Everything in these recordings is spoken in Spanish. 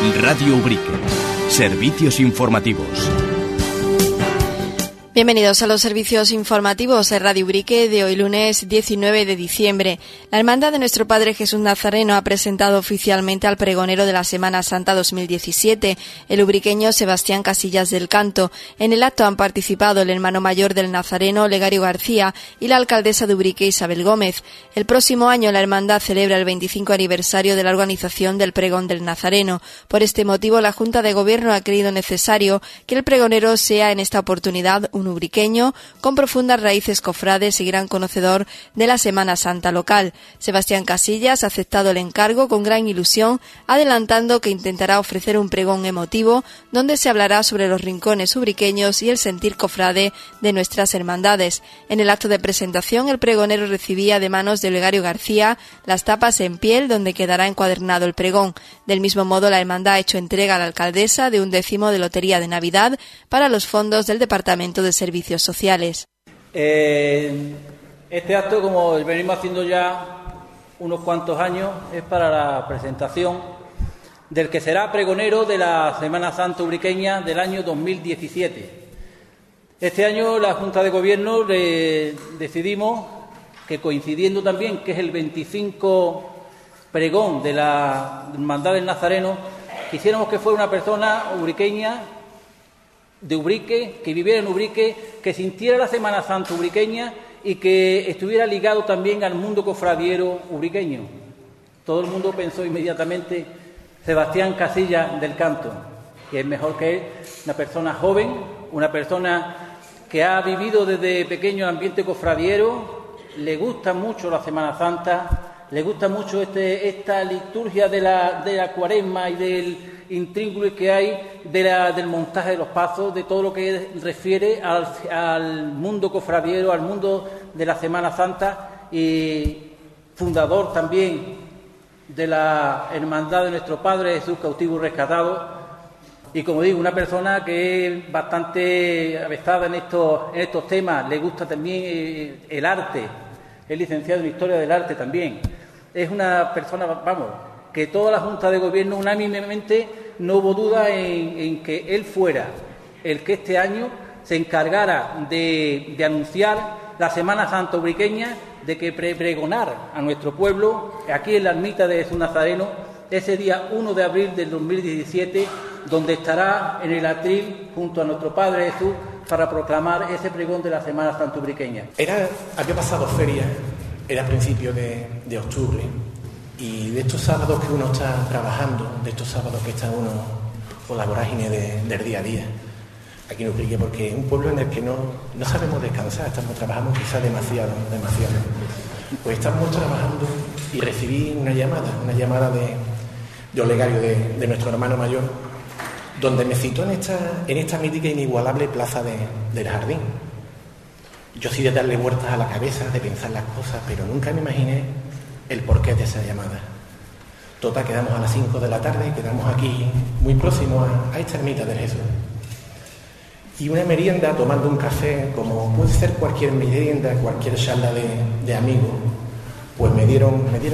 Radio Ubrique. Servicios informativos. Bienvenidos a los servicios informativos de Radio Ubrique de hoy lunes 19 de diciembre. La Hermandad de Nuestro Padre Jesús Nazareno ha presentado oficialmente al pregonero de la Semana Santa 2017, el ubriqueño Sebastián Casillas del Canto. En el acto han participado el hermano mayor del Nazareno, Olegario García, y la alcaldesa de Ubrique, Isabel Gómez. El próximo año la Hermandad celebra el 25 aniversario de la organización del pregón del Nazareno. Por este motivo, la Junta de Gobierno ha creído necesario que el pregonero sea en esta oportunidad un ubriqueño con profundas raíces cofrades y gran conocedor de la Semana Santa local. Sebastián Casillas ha aceptado el encargo con gran ilusión, adelantando que intentará ofrecer un pregón emotivo donde se hablará sobre los rincones ubriqueños y el sentir cofrade de nuestras hermandades. En el acto de presentación, el pregonero recibía de manos de Olegario García las tapas en piel donde quedará encuadernado el pregón. Del mismo modo, la hermandad ha hecho entrega a la alcaldesa de un 10º de Lotería de Navidad para los fondos del Departamento de Servicios Sociales. Este acto, como venimos haciendo ya unos cuantos años, es para la presentación del que será pregonero de la Semana Santa ubriqueña del año 2017. Este año la Junta de Gobierno decidimos que, coincidiendo también que es el 25 pregón de la Hermandad del Nazareno, quisiéramos que fuera una persona ubriqueña de Ubrique, que viviera en Ubrique, que sintiera la Semana Santa ubriqueña y que estuviera ligado también al mundo cofradiero ubriqueño. Todo el mundo pensó inmediatamente Sebastián Casillas del Canto, que es mejor que él, una persona joven, una persona que ha vivido desde pequeño el ambiente cofradiero, le gusta mucho la Semana Santa, le gusta mucho esta liturgia de la Cuaresma y del intríngulis que hay del montaje de los pasos, de todo lo que refiere al mundo cofradiero, al mundo de la Semana Santa, y fundador también de la Hermandad de Nuestro Padre Jesús Cautivo y Rescatado, y como digo, una persona que es bastante avezada en estos temas, le gusta también el arte, es licenciado en Historia del Arte también, es una persona, que toda la Junta de Gobierno unánimemente no hubo duda en que él fuera el que este año se encargara de anunciar la Semana Santa ubriqueña, de que pregonar a nuestro pueblo aquí en la ermita de Jesús Nazareno ese día 1 de abril del 2017, donde estará en el atril junto a nuestro Padre Jesús para proclamar ese pregón de la Semana Santa ubriqueña. Había pasado feria, era principio de octubre. Y de estos sábados que uno está trabajando, de estos sábados que está uno con la vorágine del día a día, aquí en Ubrique, porque es un pueblo en el que no sabemos descansar, trabajamos quizás demasiado. Pues estamos trabajando y recibí una llamada de Olegario, de nuestro hermano mayor, donde me citó en esta mítica e inigualable plaza del Jardín. Yo sí de darle vueltas a la cabeza, de pensar las cosas, pero nunca me imaginé el porqué de esa llamada. Total, quedamos a las 5 de la tarde, quedamos aquí muy próximos a esta ermita de Jesús. Y una merienda, tomando un café, como puede ser cualquier merienda, cualquier charla de amigos, pues me dieron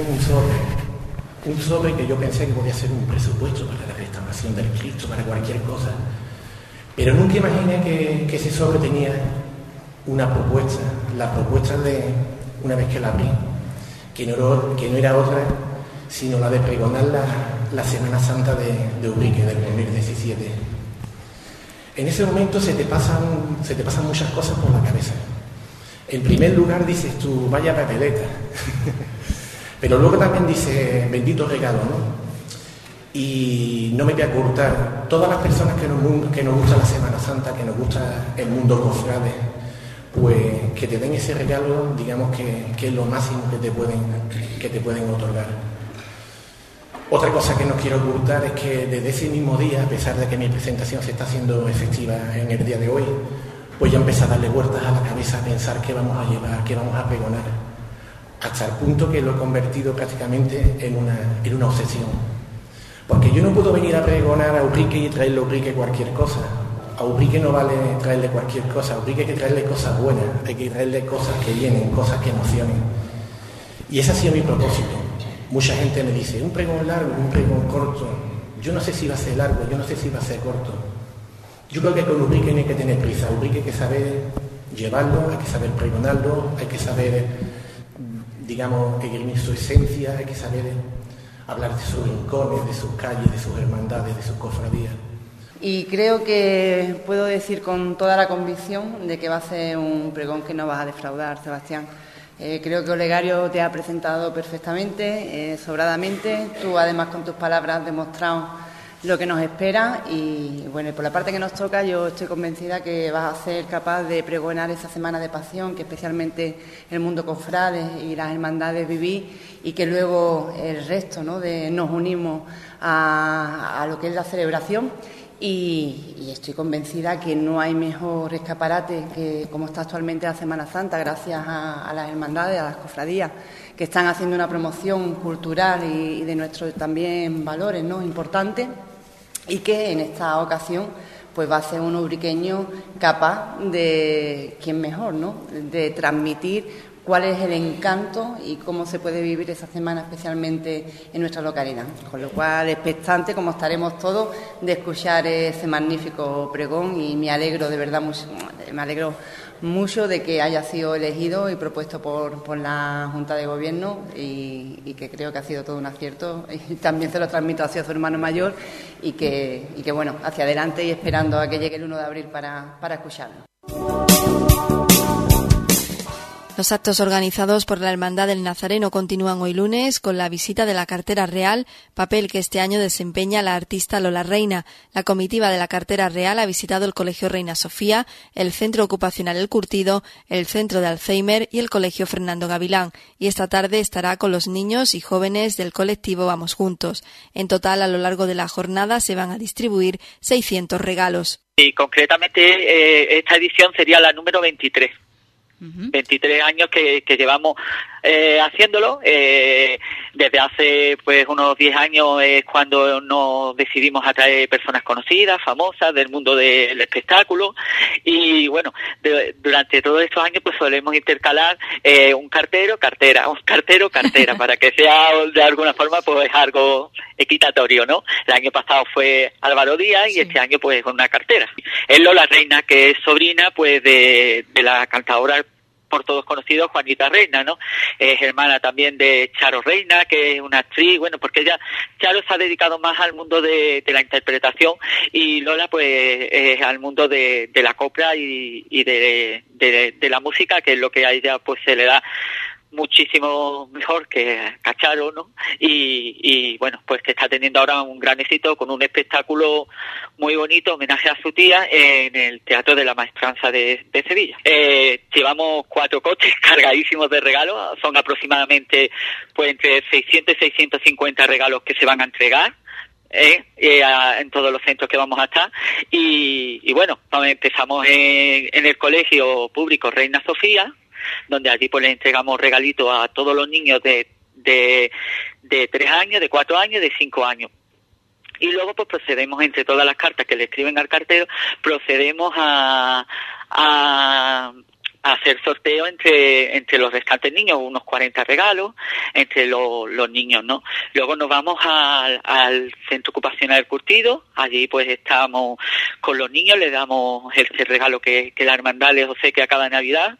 un sobre que yo pensé que podía ser un presupuesto para la restauración del Cristo, para cualquier cosa. Pero nunca imaginé que ese sobre tenía una propuesta, la propuesta de, una vez que la abrí, que no era otra sino la de pregonar la Semana Santa de Ubrique del 2017. En ese momento se te pasan muchas cosas por la cabeza. En primer lugar dices tú, vaya papeleta, pero luego también dices, bendito regalo, ¿no? Y no me voy a ocultar, todas las personas que nos gusta la Semana Santa, que nos gusta el mundo cofrade, pues que te den ese regalo, digamos que es lo máximo que te pueden otorgar. Otra cosa que no quiero ocultar es que desde ese mismo día, a pesar de que mi presentación se está haciendo efectiva en el día de hoy, pues ya empecé a darle vueltas a la cabeza, a pensar qué vamos a llevar, qué vamos a pregonar, hasta el punto que lo he convertido prácticamente en una obsesión. Porque yo no puedo venir a pregonar a Ubrique y traerle a Ubrique cualquier cosa. A Ubrique no vale traerle cualquier cosa, a Ubrique hay que traerle cosas buenas, hay que traerle cosas que llenen, cosas que emocionen. Y ese ha sido mi propósito. Mucha gente me dice, un pregón largo, un pregón corto. Yo no sé si va a ser largo, yo no sé si va a ser corto. Yo creo que con Ubrique no hay que tener prisa. Ubrique hay que saber llevarlo, hay que saber pregonarlo, hay que saber, digamos, esgrimir su esencia, hay que saber hablar de sus rincones, de sus calles, de sus hermandades, de sus cofradías. Y creo que puedo decir con toda la convicción de que va a ser un pregón que no vas a defraudar, Sebastián. Creo que Olegario te ha presentado perfectamente, sobradamente. Tú, además, con tus palabras has demostrado lo que nos espera y, bueno, por la parte que nos toca, yo estoy convencida que vas a ser capaz de pregonar esa semana de pasión que especialmente el mundo cofrades y las hermandades vivís, y que luego el resto, ¿no?, nos unimos a lo que es la celebración. Y estoy convencida que no hay mejor escaparate que como está actualmente la Semana Santa, gracias a las hermandades, a las cofradías, que están haciendo una promoción cultural y de nuestros también valores, ¿no?, importantes, y que en esta ocasión pues va a ser un ubriqueño capaz de, ¿quién mejor?, ¿no?, de transmitir cuál es el encanto y cómo se puede vivir esa semana especialmente en nuestra localidad. Con lo cual, expectante, como estaremos todos, de escuchar ese magnífico pregón, y me alegro de verdad mucho de que haya sido elegido y propuesto por la Junta de Gobierno, y que creo que ha sido todo un acierto, y también se lo transmito hacia su hermano mayor, y que bueno, hacia adelante y esperando a que llegue el 1 de abril para escucharlo. Los actos organizados por la Hermandad del Nazareno continúan hoy lunes con la visita de la cartera real, papel que este año desempeña la artista Lola Reina. La comitiva de la cartera real ha visitado el Colegio Reina Sofía, el Centro Ocupacional El Curtido, el Centro de Alzheimer y el Colegio Fernando Gavilán, y esta tarde estará con los niños y jóvenes del colectivo Vamos Juntos. En total, a lo largo de la jornada se van a distribuir 600 regalos. Y concretamente esta edición sería la número 23. 23 años que llevamos haciéndolo. Desde hace pues unos 10 años es cuando nos decidimos a traer personas conocidas, famosas del mundo del espectáculo, y bueno, durante todos estos años pues solemos intercalar un cartero, cartera, para que sea de alguna forma pues algo equitatorio, ¿no? El año pasado fue Álvaro Díaz, sí, y este año pues una cartera. Es Lola Reina, que es sobrina pues de la cantadora por todos conocidos, Juanita Reina, ¿no? Es hermana también de Charo Reina, que es una actriz, bueno, porque Charo se ha dedicado más al mundo de la interpretación, y Lola pues al mundo de la copla y de la música, que es lo que a ella pues se le da muchísimo mejor que a Charo, ¿no? Y bueno, pues que está teniendo ahora un gran éxito con un espectáculo muy bonito, homenaje a su tía, en el Teatro de la Maestranza de Sevilla. Llevamos 4 coches cargadísimos de regalos, son aproximadamente pues entre 600 y 650 regalos que se van a entregar en todos los centros que vamos a estar, y bueno, empezamos en el Colegio Público Reina Sofía, donde allí pues le entregamos regalitos a todos los niños de 3 años, de 4 años, de 5 años. Y luego pues procedemos, entre todas las cartas que le escriben al cartero, procedemos a hacer sorteo entre los restantes niños, unos 40 regalos entre los niños, ¿no? Luego nos vamos al Centro Ocupacional El Curtido, allí pues estamos con los niños, les damos el regalo que la hermandad les obsequia cada Navidad,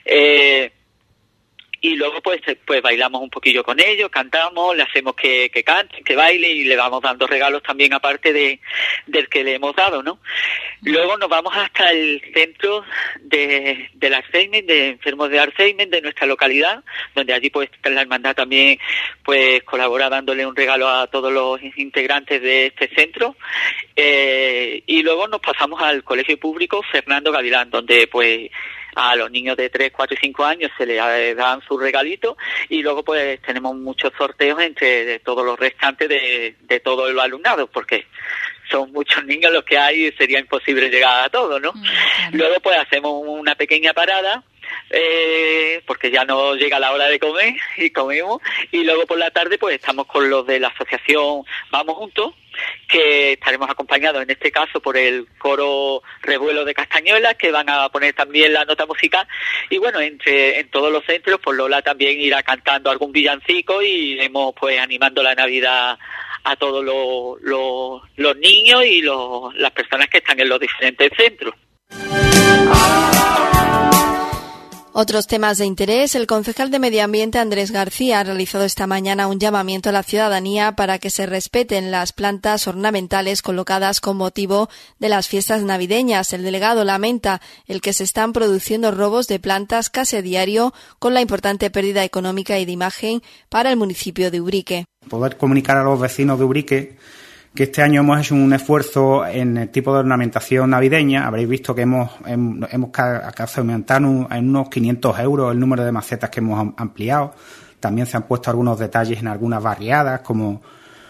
y luego pues bailamos un poquillo con ellos, cantamos, le hacemos que canten, que baile, y le vamos dando regalos también aparte del que le hemos dado, ¿no? Luego nos vamos hasta el centro del Alzheimer, de enfermos de Alzheimer de nuestra localidad, donde allí pues la hermandad también pues colabora dándole un regalo a todos los integrantes de este centro, y luego nos pasamos al Colegio Público Fernando Gavilán, donde pues a los niños de 3, 4 y 5 años se les dan sus regalitos, y luego pues tenemos muchos sorteos entre todos los restantes de todo el alumnado, porque son muchos niños los que hay y sería imposible llegar a todos, ¿no? Claro. Luego pues hacemos una pequeña parada, porque ya no llega la hora de comer, y comemos, y luego por la tarde pues estamos con los de la asociación Vamos Juntos, que estaremos acompañados en este caso por el coro Revuelo de Castañuelas, que van a poner también la nota musical, y bueno, en todos los centros pues Lola también irá cantando algún villancico, y iremos pues animando la Navidad a todos los niños y las personas que están en los diferentes centros. Otros temas de interés. El concejal de Medio Ambiente, Andrés García, ha realizado esta mañana un llamamiento a la ciudadanía para que se respeten las plantas ornamentales colocadas con motivo de las fiestas navideñas. El delegado lamenta el que se están produciendo robos de plantas casi a diario, con la importante pérdida económica y de imagen para el municipio de Ubrique. Poder comunicar a los vecinos de Ubrique que este año hemos hecho un esfuerzo en el tipo de ornamentación navideña. Habréis visto que hemos aumentado en unos 500 euros el número de macetas que hemos ampliado. También se han puesto algunos detalles en algunas barriadas, como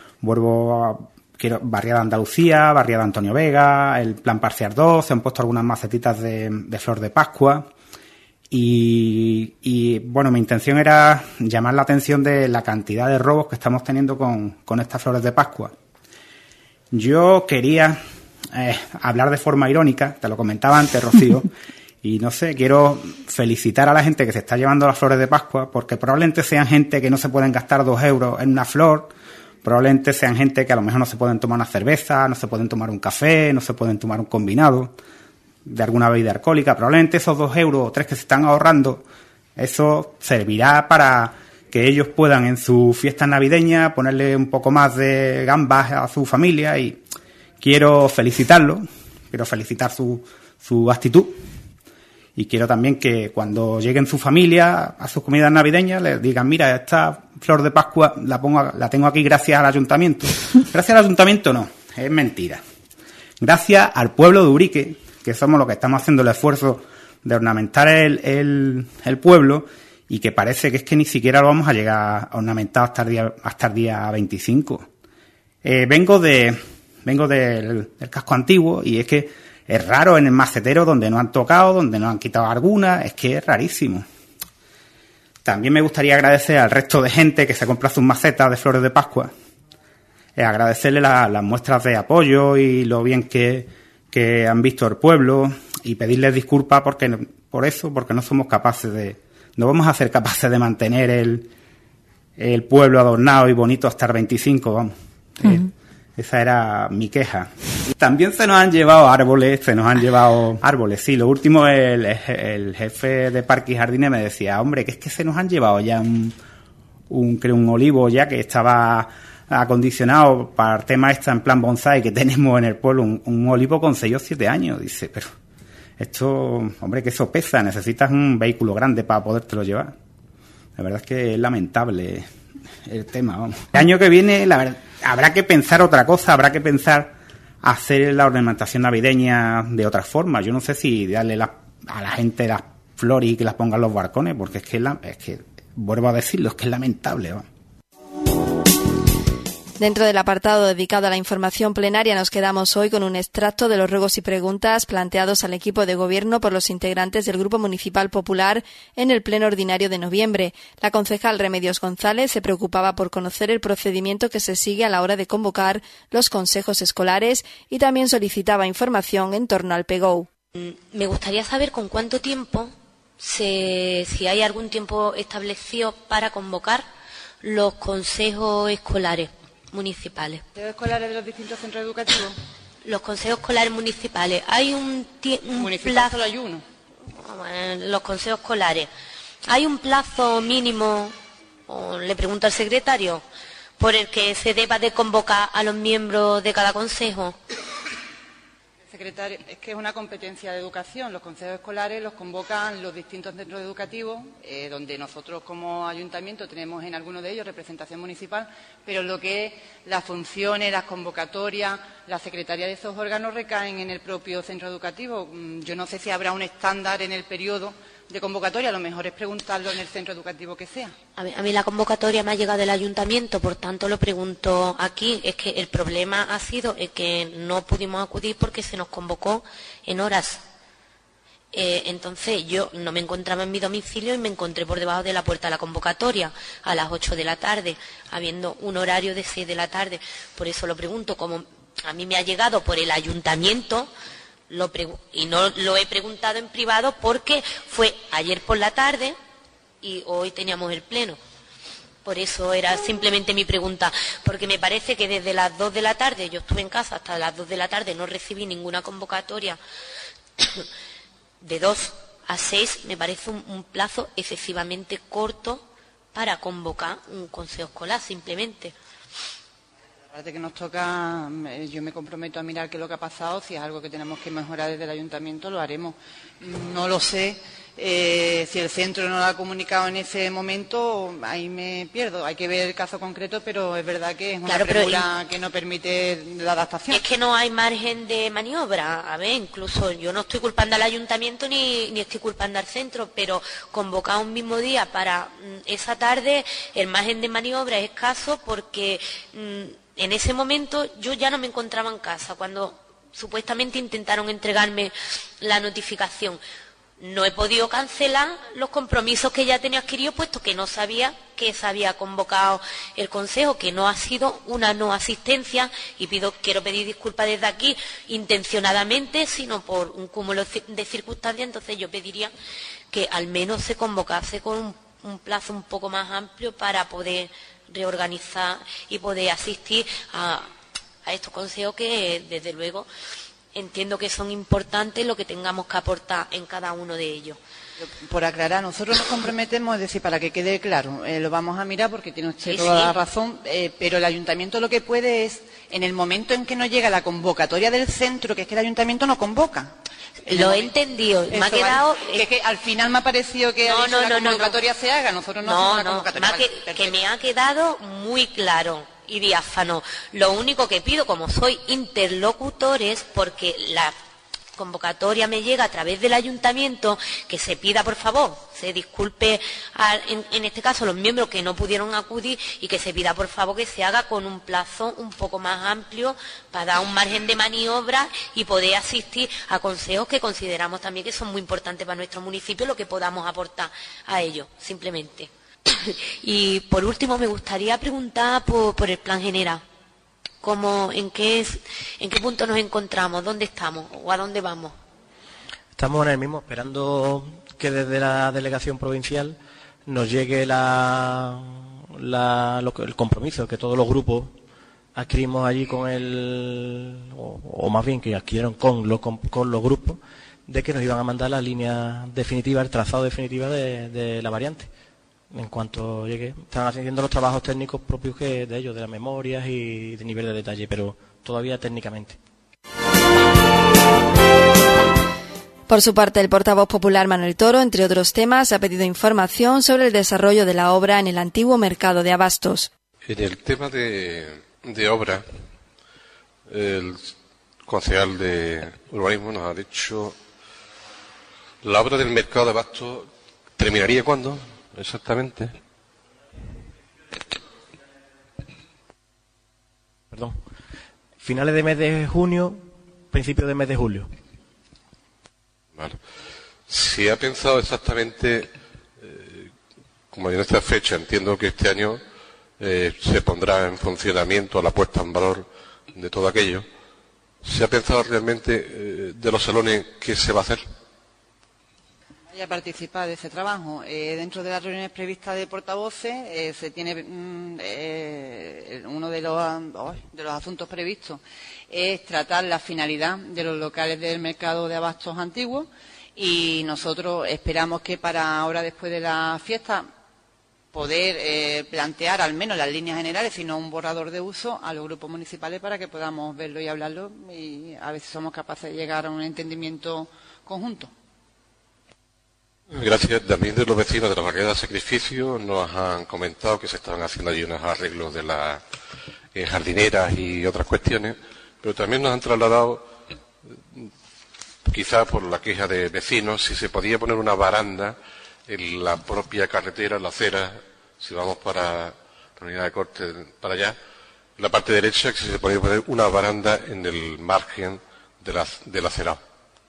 barriada Andalucía, barriada Antonio Vega, el Plan Parcial 2, se han puesto algunas macetitas de flor de Pascua. Y bueno, mi intención era llamar la atención de la cantidad de robos que estamos teniendo con estas flores de Pascua. Yo quería hablar de forma irónica, te lo comentaba antes, Rocío, y no sé, quiero felicitar a la gente que se está llevando las flores de Pascua, porque probablemente sean gente que no se pueden gastar 2 euros en una flor, probablemente sean gente que a lo mejor no se pueden tomar una cerveza, no se pueden tomar un café, no se pueden tomar un combinado de alguna bebida alcohólica. Probablemente esos 2 euros o 3 que se están ahorrando, eso servirá para que ellos puedan en su fiesta navideña ponerle un poco más de gambas a su familia, y quiero felicitarlo, quiero felicitar su actitud, y quiero también que cuando lleguen su familia a sus comidas navideñas les digan: mira, esta flor de Pascua la tengo aquí gracias al ayuntamiento. Gracias al ayuntamiento no, es mentira. Gracias al pueblo de Ubrique, que somos los que estamos haciendo el esfuerzo de ornamentar el pueblo, y que parece que es que ni siquiera lo vamos a llegar a ornamentar hasta el día 25. Vengo del casco antiguo, y es que es raro en el macetero donde no han tocado, donde no han quitado alguna, es que es rarísimo. También me gustaría agradecer al resto de gente que se compra sus macetas de flores de Pascua, agradecerle las muestras de apoyo y lo bien que han visto el pueblo, y pedirles disculpas porque no somos capaces no vamos a ser capaces de mantener el pueblo adornado y bonito hasta el 25, vamos. Uh-huh. Esa era mi queja. También se nos han llevado árboles, sí. Lo último, el jefe de Parques y Jardines me decía: hombre, que es que se nos han llevado ya un olivo ya que estaba acondicionado para el tema en plan bonsai que tenemos en el pueblo, un olivo con 6 o 7 años. Dice, pero esto, hombre, que eso pesa, necesitas un vehículo grande para podértelo llevar. La verdad es que es lamentable el tema, vamos. El año que viene, la verdad, habrá que pensar otra cosa, habrá que pensar hacer la ornamentación navideña de otra forma. Yo no sé si darle a la gente las flores y que las pongan en los balcones, porque es que vuelvo a decirlo, es que es lamentable, vamos. Dentro del apartado dedicado a la información plenaria nos quedamos hoy con un extracto de los ruegos y preguntas planteados al equipo de gobierno por los integrantes del Grupo Municipal Popular en el pleno ordinario de noviembre. La concejal Remedios González se preocupaba por conocer el procedimiento que se sigue a la hora de convocar los consejos escolares y también solicitaba información en torno al PEGOU. Me gustaría saber con cuánto tiempo, si hay algún tiempo establecido para convocar los consejos escolares municipales. ¿Los consejos escolares de los distintos centros educativos? Los consejos escolares municipales. ¿Hay un municipal solo hay uno? Los consejos escolares. ¿Hay un plazo mínimo, o le pregunto al secretario, por el que se deba de convocar a los miembros de cada consejo? Secretario, es que es una competencia de educación. Los consejos escolares los convocan los distintos centros educativos, donde nosotros como ayuntamiento tenemos en algunos de ellos representación municipal, pero lo que es las funciones, las convocatorias, la secretaría de esos órganos recaen en el propio centro educativo. Yo no sé si habrá un estándar en el periodo de convocatoria, a lo mejor es preguntarlo en el centro educativo que sea. A mí la convocatoria me ha llegado del ayuntamiento, por tanto lo pregunto aquí. Es que el problema ha sido que no pudimos acudir porque se nos convocó en horas. Entonces yo no me encontraba en mi domicilio y me encontré por debajo de la puerta de la convocatoria a las 8 de la tarde, habiendo un horario de 6 de la tarde. Por eso lo pregunto, como a mí me ha llegado por el ayuntamiento, y no lo he preguntado en privado porque fue ayer por la tarde y hoy teníamos el pleno. Por eso era simplemente mi pregunta, porque me parece que desde las 2 de la tarde, yo estuve en casa hasta las 2 de la tarde, no recibí ninguna convocatoria. De 2 a 6 me parece un plazo excesivamente corto para convocar un consejo escolar, simplemente. La parte que nos toca, yo me comprometo a mirar qué es lo que ha pasado. Si es algo que tenemos que mejorar desde el ayuntamiento, lo haremos. No lo sé. Si el centro no lo ha comunicado en ese momento, ahí me pierdo. Hay que ver el caso concreto, pero es verdad que es una premura que no permite la adaptación. Es que no hay margen de maniobra. A ver, incluso yo no estoy culpando al ayuntamiento ni estoy culpando al centro, pero convocar un mismo día para esa tarde, el margen de maniobra es escaso porque en ese momento yo ya no me encontraba en casa cuando supuestamente intentaron entregarme la notificación. No he podido cancelar los compromisos que ya tenía adquiridos, puesto que no sabía que se había convocado el Consejo, que no ha sido una no asistencia, y quiero pedir disculpas desde aquí, intencionadamente, sino por un cúmulo de circunstancias. Entonces yo pediría que al menos se convocase con un plazo un poco más amplio para poder reorganizar y poder asistir a estos consejos que, desde luego, entiendo que son importantes lo que tengamos que aportar en cada uno de ellos. Por aclarar, nosotros nos comprometemos, es decir, para que quede claro, lo vamos a mirar porque tiene usted toda la razón, pero el ayuntamiento lo que puede es, en el momento en que nos llega la convocatoria del centro, que es que el ayuntamiento no convoca. Lo he entendido, me ha quedado... Que al final me ha parecido que la convocatoria se haga, nosotros no hacemos la convocatoria. Que me ha quedado muy claro y diáfano. Lo único que pido, como soy interlocutor, es porque la convocatoria me llega a través del ayuntamiento, que se pida, por favor, se disculpe en este caso los miembros que no pudieron acudir, y que se pida, por favor, que se haga con un plazo un poco más amplio para dar un margen de maniobra y poder asistir a consejos que consideramos también que son muy importantes para nuestro municipio, lo que podamos aportar a ellos, simplemente. Y por último me gustaría preguntar por el plan general. ¿En qué punto nos encontramos? ¿Dónde estamos? ¿O a dónde vamos? Estamos en el mismo, esperando que desde la delegación provincial nos llegue el compromiso que todos los grupos adquirimos allí con o más bien que adquirieron con los grupos, de que nos iban a mandar la línea definitiva, el trazado definitivo de la variante. En cuanto llegue, están haciendo los trabajos técnicos propios de ellos, de las memorias y de nivel de detalle, pero todavía técnicamente. Por su parte, el portavoz popular Manuel Toro, entre otros temas, ha pedido información sobre el desarrollo de la obra en el antiguo mercado de abastos. En el tema de obra, el concejal de urbanismo nos ha dicho la obra del mercado de abastos terminaría ¿cuándo? Exactamente. Perdón. Finales de mes de junio, principios de mes de julio. Vale. Si ha pensado exactamente, como en esta fecha, entiendo que este año se pondrá en funcionamiento la puesta en valor de todo aquello, ¿se ha pensado realmente de los salones qué se va a hacer? A participar de ese trabajo. Dentro de las reuniones previstas de portavoces se tiene uno de los asuntos previstos es tratar la finalidad de los locales del mercado de abastos antiguos, y nosotros esperamos que para ahora, después de la fiesta, poder plantear al menos las líneas generales, si no un borrador de uso, a los grupos municipales para que podamos verlo y hablarlo, y a ver si somos capaces de llegar a un entendimiento conjunto. Gracias. También de los vecinos de la barriada Sacrificio nos han comentado que se estaban haciendo allí unos arreglos de las jardineras y otras cuestiones, pero también nos han trasladado, quizá por la queja de vecinos, si se podía poner una baranda en la propia carretera, en la acera, si vamos para la unidad de corte para allá, en la parte derecha, que si se podía poner una baranda en el margen del acerado.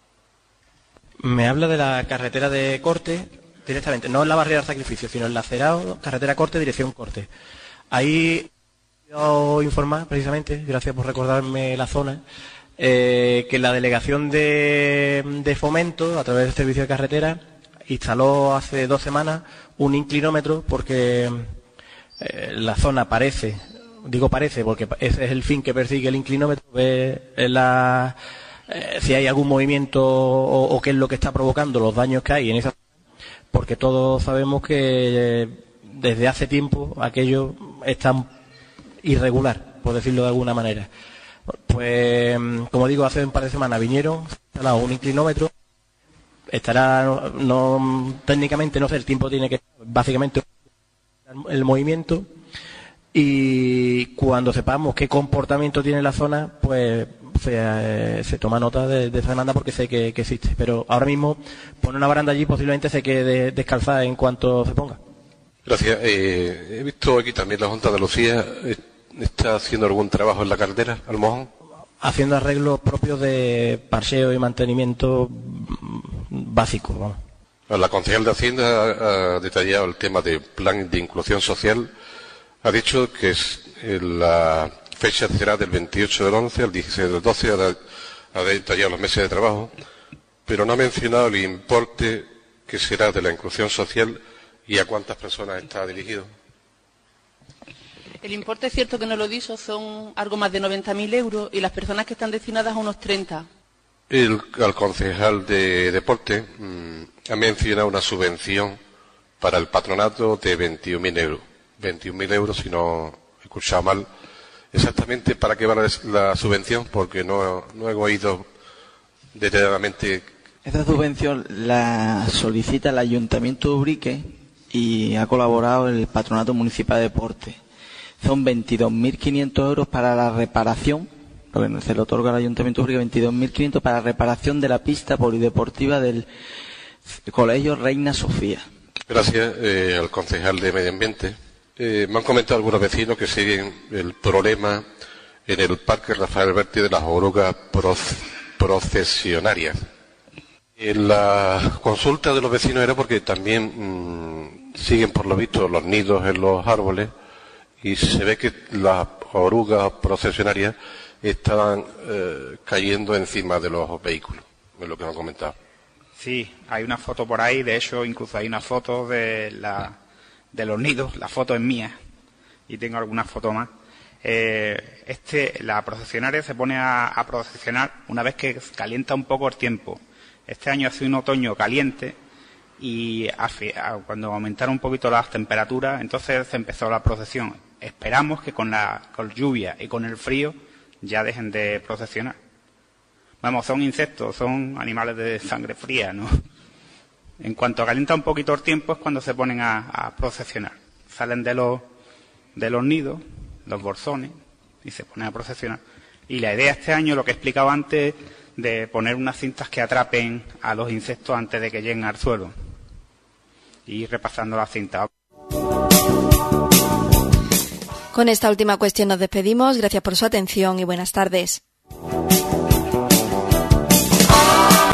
Me habla de la carretera de corte directamente, no en la barrera del Sacrificio, sino en la acerado, carretera corte, dirección corte. Ahí quiero informar, precisamente, gracias por recordarme la zona, que la delegación de fomento, a través del servicio de carretera, instaló hace 2 semanas un inclinómetro porque la zona parece, digo parece porque ese es el fin que persigue el inclinómetro, ver si hay algún movimiento o qué es lo que está provocando los daños que hay en esa zona, porque todos sabemos que desde hace tiempo aquello está irregular, por decirlo de alguna manera. Pues, como digo, hace un par de semanas vinieron, instalaron un inclinómetro, estará, técnicamente no sé, el tiempo tiene que básicamente el movimiento, y cuando sepamos qué comportamiento tiene la zona, pues se toma nota de esa demanda, porque sé que existe. Pero ahora mismo poner una baranda allí posiblemente se quede descalzada en cuanto se ponga. Gracias. He visto aquí también la Junta de Andalucía está haciendo algún trabajo en la carretera, a lo mejor. Haciendo arreglos propios de parcheo y mantenimiento básico, vamos. La concejal de Hacienda ha detallado el tema del plan de inclusión social. Ha dicho que la fecha será del 28 del 11 al 16 del 12. Ha detallado los meses de trabajo, pero no ha mencionado el importe que será de la inclusión social y a cuántas personas está dirigido. El importe es cierto que no lo dicho, son algo más de 90.000 euros y las personas que están destinadas a unos 30. Al concejal de deporte ha mencionado una subvención para el patronato de 21.000 euros. 21.000 euros, si no he escuchado mal. Exactamente para qué va la subvención, porque no he oído detalladamente. Esta subvención la solicita el Ayuntamiento de Ubrique y ha colaborado el Patronato Municipal de Deporte. Son 22.500 euros para la reparación, lo que se le otorga al Ayuntamiento de Ubrique, 22.500 para la reparación de la pista polideportiva del Colegio Reina Sofía. Gracias al concejal de Medio Ambiente. Me han comentado algunos vecinos que siguen el problema en el Parque Rafael Berti de las orugas procesionarias. En la consulta de los vecinos era porque también siguen, por lo visto, los nidos en los árboles, y se ve que las orugas procesionarias estaban cayendo encima de los vehículos, es lo que me han comentado. Sí, hay una foto por ahí, de hecho incluso hay una foto de los nidos, la foto es mía y tengo algunas fotos más. La procesionaria se pone a procesionar una vez que calienta un poco el tiempo. Este año hace un otoño caliente y cuando aumentaron un poquito las temperaturas, entonces se empezó la procesión. Esperamos que con lluvia y con el frío ya dejen de procesionar. Vamos, son insectos, son animales de sangre fría, ¿no? En cuanto calienta un poquito el tiempo es cuando se ponen a procesionar. Salen de los nidos, los bolsones, y se ponen a procesionar. Y la idea este año, lo que he explicado antes, de poner unas cintas que atrapen a los insectos antes de que lleguen al suelo. Y ir repasando las cintas. Con esta última cuestión nos despedimos. Gracias por su atención y buenas tardes.